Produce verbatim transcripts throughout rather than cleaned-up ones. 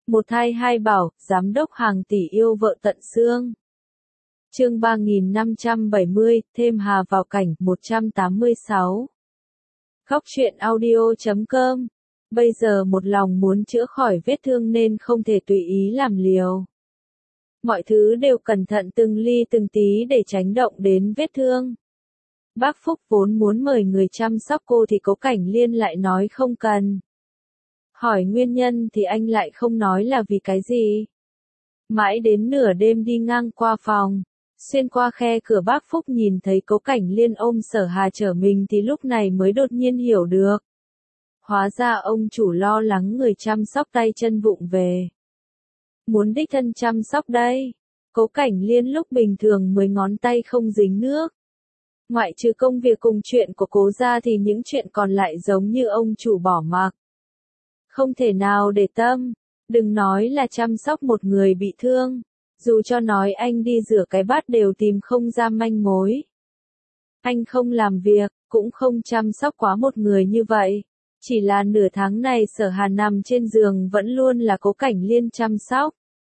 Một thai hai bảo, giám đốc hàng tỷ yêu vợ tận xương. Chương ba nghìn năm trăm bảy mươi, thêm Hà vào cảnh, một trăm tám mươi sáu. Khóc chuyện audio chấm com. Bây giờ một lòng muốn chữa khỏi vết thương nên không thể tùy ý làm liều. Mọi thứ đều cẩn thận từng ly từng tí để tránh động đến vết thương. Bác Phúc vốn muốn mời người chăm sóc cô thì Cố Cảnh Liên lại nói không cần. Hỏi nguyên nhân thì anh lại không nói là vì cái gì. Mãi đến nửa đêm đi ngang qua phòng, xuyên qua khe cửa bác Phúc nhìn thấy Cố Cảnh Liên ôm Sở Hà chở mình thì lúc này mới đột nhiên hiểu được. Hóa ra ông chủ lo lắng người chăm sóc tay chân vụng về. Muốn đích thân chăm sóc đây. Cố Cảnh Liên lúc bình thường mười ngón tay không dính nước. Ngoại trừ công việc cùng chuyện của Cố gia thì những chuyện còn lại giống như ông chủ bỏ mặc. Không thể nào để tâm, đừng nói là chăm sóc một người bị thương, dù cho nói anh đi rửa cái bát đều tìm không ra manh mối. Anh không làm việc, cũng không chăm sóc quá một người như vậy, chỉ là nửa tháng này Sở Hà nằm trên giường vẫn luôn là Cố Cảnh Liên chăm sóc.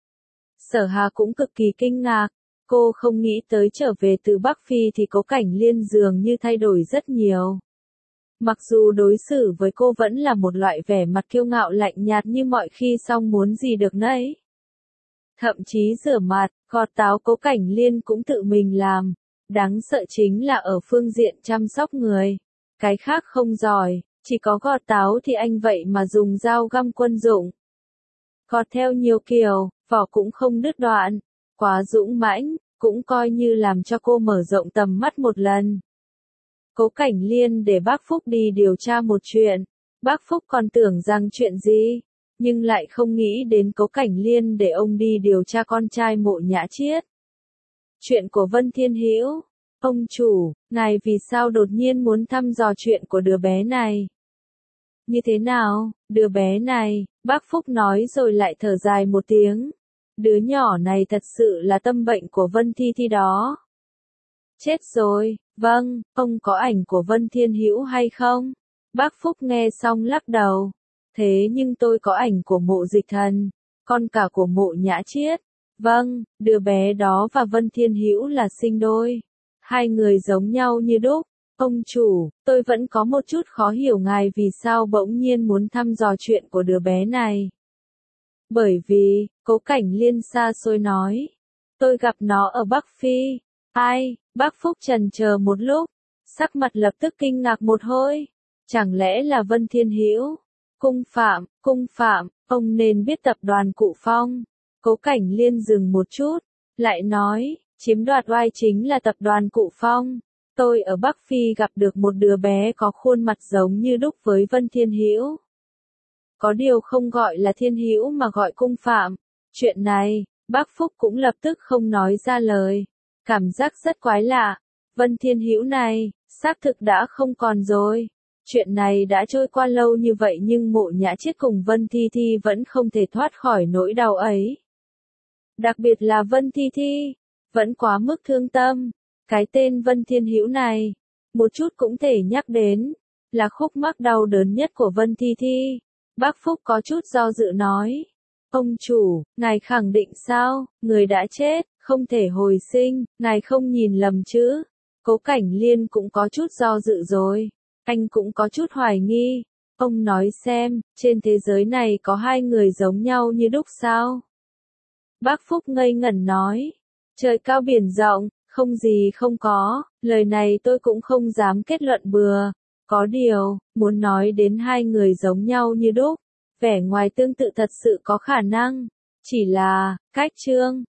Sở Hà cũng cực kỳ kinh ngạc, cô không nghĩ tới trở về từ Bắc Phi thì Cố Cảnh Liên dường như thay đổi rất nhiều. Mặc dù đối xử với cô vẫn là một loại vẻ mặt kiêu ngạo lạnh nhạt như mọi khi song muốn gì được nấy. Thậm chí rửa mặt, gọt táo Cố Cảnh Liên cũng tự mình làm. Đáng sợ chính là ở phương diện chăm sóc người. Cái khác không giỏi, chỉ có gọt táo thì anh vậy mà dùng dao găm quân dụng. Gọt theo nhiều kiểu, vỏ cũng không đứt đoạn. Quá dũng mãnh, cũng coi như làm cho cô mở rộng tầm mắt một lần. Cố Cảnh Liên để bác Phúc đi điều tra một chuyện. Bác Phúc còn tưởng rằng chuyện gì, nhưng lại không nghĩ đến Cố Cảnh Liên để ông đi điều tra con trai Mộ Nhã Chiết. Chuyện của Vân Thiên Hữu. Ông chủ, ngài vì sao đột nhiên muốn thăm dò chuyện của đứa bé này? Như thế nào, đứa bé này, bác Phúc nói rồi lại thở dài một tiếng. Đứa nhỏ này thật sự là tâm bệnh của Vân Thi Thi đó. Chết rồi, vâng, ông có ảnh của Vân Thiên Hữu hay không? Bác Phúc nghe xong lắc đầu. Thế nhưng tôi có ảnh của Mộ Dịch Thần, con cả của Mộ Nhã Chiết. Vâng, đứa bé đó và Vân Thiên Hữu là sinh đôi. Hai người giống nhau như đúc. Ông chủ, tôi vẫn có một chút khó hiểu ngài vì sao bỗng nhiên muốn thăm dò chuyện của đứa bé này. Bởi vì, Cố Cảnh Liên xa xôi nói. Tôi gặp nó ở Bắc Phi. Ai? Bác Phúc trần chờ một lúc. Sắc mặt lập tức kinh ngạc một hồi. Chẳng lẽ là Vân Thiên Hữu? Cung Phạm, Cung Phạm, ông nên biết tập đoàn Cụ Phong. Cố Cảnh Liên dừng một chút. Lại nói, chiếm đoạt oai chính là tập đoàn Cụ Phong. Tôi ở Bắc Phi gặp được một đứa bé có khuôn mặt giống như đúc với Vân Thiên Hữu. Có điều không gọi là Thiên Hữu mà gọi Cung Phạm. Chuyện này, bác Phúc cũng lập tức không nói ra lời. Cảm giác rất quái lạ. Vân Thiên Hữu này, xác thực đã không còn rồi. Chuyện này đã trôi qua lâu như vậy nhưng Mộ Nhã Chiết cùng Vân Thi Thi vẫn không thể thoát khỏi nỗi đau ấy. Đặc biệt là Vân Thi Thi, vẫn quá mức thương tâm. Cái tên Vân Thiên Hữu này, một chút cũng thể nhắc đến, là khúc mắc đau đớn nhất của Vân Thi Thi. Bác Phúc có chút do dự nói. Ông chủ, ngài khẳng định sao, người đã chết, không thể hồi sinh, ngài không nhìn lầm chứ. Cố Cảnh Liên cũng có chút do dự rồi. Anh cũng có chút hoài nghi. Ông nói xem, trên thế giới này có hai người giống nhau như đúc sao? Bác Phúc ngây ngẩn nói. Trời cao biển rộng, không gì không có, lời này tôi cũng không dám kết luận bừa. Có điều, muốn nói đến hai người giống nhau như đúc, vẻ ngoài tương tự thật sự có khả năng. Chỉ là, cách trương,